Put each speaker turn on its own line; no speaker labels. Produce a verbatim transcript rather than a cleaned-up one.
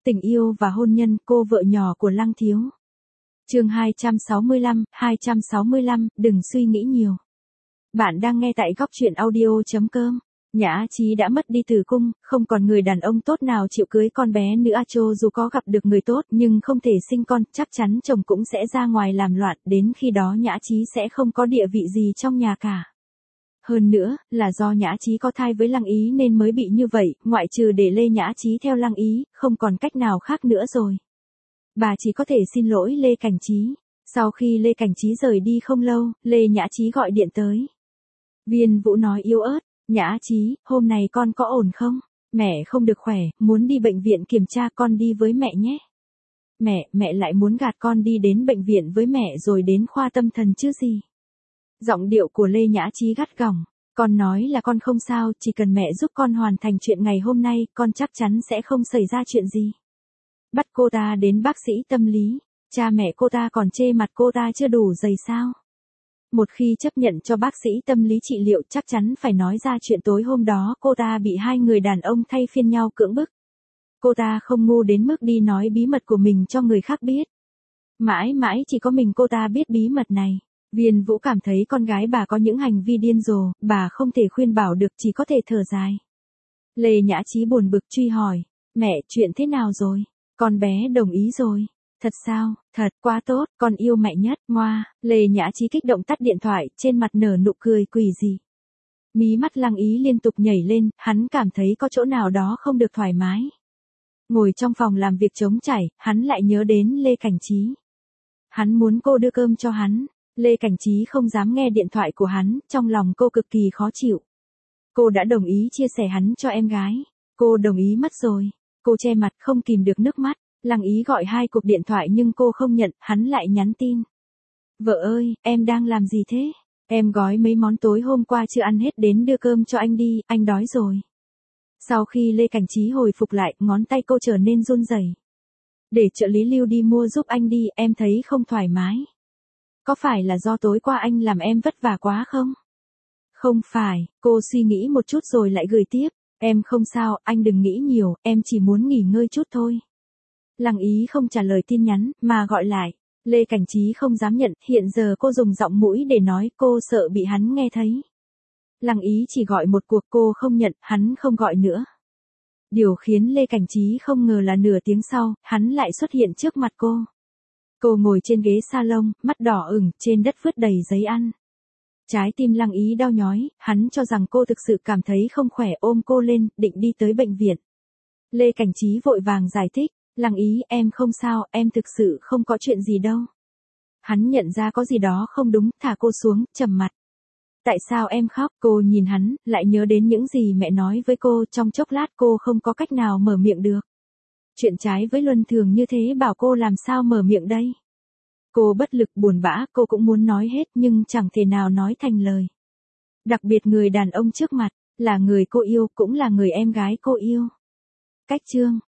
Tình yêu và hôn nhân, cô vợ nhỏ của Lăng Thiếu. Chương hai trăm sáu mươi lăm, hai trăm sáu mươi lăm, đừng suy nghĩ nhiều. Bạn đang nghe tại góc truyện audio chấm com. Nhã Chí đã mất đi tử cung, không còn người đàn ông tốt nào chịu cưới con bé nữa. A Chô dù có gặp được người tốt nhưng không thể sinh con, chắc chắn chồng cũng sẽ ra ngoài làm loạn, đến khi đó Nhã Chí sẽ không có địa vị gì trong nhà cả. Hơn nữa, là do Nhã Chí có thai với Lăng Ý nên mới bị như vậy, ngoại trừ để Lê Nhã Chí theo Lăng Ý, không còn cách nào khác nữa rồi. Bà chỉ có thể xin lỗi Lê Cảnh Chí. Sau khi Lê Cảnh Chí rời đi không lâu, Lê Nhã Chí gọi điện tới. Viên Vũ nói yếu ớt, Nhã Chí, hôm nay con có ổn không? Mẹ không được khỏe, muốn đi bệnh viện kiểm tra, con đi với mẹ nhé. Mẹ, mẹ lại muốn gạt con đi đến bệnh viện với mẹ rồi đến khoa tâm thần chứ gì? Giọng điệu của Lê Nhã Chí gắt gỏng. Con nói là con không sao, chỉ cần mẹ giúp con hoàn thành chuyện ngày hôm nay, con chắc chắn sẽ không xảy ra chuyện gì. Bắt cô ta đến bác sĩ tâm lý, cha mẹ cô ta còn chê mặt cô ta chưa đủ dày sao. Một khi chấp nhận cho bác sĩ tâm lý trị liệu chắc chắn phải nói ra chuyện tối hôm đó cô ta bị hai người đàn ông thay phiên nhau cưỡng bức. Cô ta không ngu đến mức đi nói bí mật của mình cho người khác biết. Mãi mãi chỉ có mình cô ta biết bí mật này. Viên Vũ cảm thấy con gái bà có những hành vi điên rồ, bà không thể khuyên bảo được, chỉ có thể thở dài. Lê Nhã Chí buồn bực truy hỏi, mẹ, chuyện thế nào rồi? Con bé đồng ý rồi. Thật sao? Thật, quá tốt, con yêu mẹ nhất, ngoa. Lê Nhã Chí kích động tắt điện thoại, trên mặt nở nụ cười quỷ dị. Mí mắt Lăng Ý liên tục nhảy lên, hắn cảm thấy có chỗ nào đó không được thoải mái. Ngồi trong phòng làm việc trống trải, hắn lại nhớ đến Lê Cảnh Chí. Hắn muốn cô đưa cơm cho hắn. Lê Cảnh Chí không dám nghe điện thoại của hắn, trong lòng cô cực kỳ khó chịu. Cô đã đồng ý chia sẻ hắn cho em gái. Cô đồng ý mất rồi. Cô che mặt không kìm được nước mắt. Lăng Ý gọi hai cuộc điện thoại nhưng cô không nhận, hắn lại nhắn tin. Vợ ơi, em đang làm gì thế? Em gói mấy món tối hôm qua chưa ăn hết đến đưa cơm cho anh đi, anh đói rồi. Sau khi Lê Cảnh Chí hồi phục lại, ngón tay cô trở nên run rẩy. Để trợ lý Lưu đi mua giúp anh đi, em thấy không thoải mái. Có phải là do tối qua anh làm em vất vả quá không? Không phải, cô suy nghĩ một chút rồi lại gửi tiếp. Em không sao, anh đừng nghĩ nhiều, em chỉ muốn nghỉ ngơi chút thôi. Lăng Ý không trả lời tin nhắn, mà gọi lại. Lê Cảnh Chí không dám nhận, hiện giờ cô dùng giọng mũi để nói, cô sợ bị hắn nghe thấy. Lăng Ý chỉ gọi một cuộc, cô không nhận, hắn không gọi nữa. Điều khiến Lê Cảnh Chí không ngờ là nửa tiếng sau, hắn lại xuất hiện trước mặt cô. Cô ngồi trên ghế salon, mắt đỏ ửng, trên đất vứt đầy giấy ăn. Trái tim Lăng Ý đau nhói, hắn cho rằng cô thực sự cảm thấy không khỏe, ôm cô lên, định đi tới bệnh viện. Lê Cảnh Chí vội vàng giải thích, Lăng Ý, em không sao, em thực sự không có chuyện gì đâu. Hắn nhận ra có gì đó không đúng, thả cô xuống, trầm mặt. Tại sao em khóc? Cô nhìn hắn, lại nhớ đến những gì mẹ nói với cô, trong chốc lát cô không có cách nào mở miệng được. Chuyện trái với luân thường như thế bảo cô làm sao mở miệng đây? Cô bất lực buồn bã, cô cũng muốn nói hết nhưng chẳng thể nào nói thành lời. Đặc biệt người đàn ông trước mặt, là người cô yêu, cũng là người em gái cô yêu. Cách chương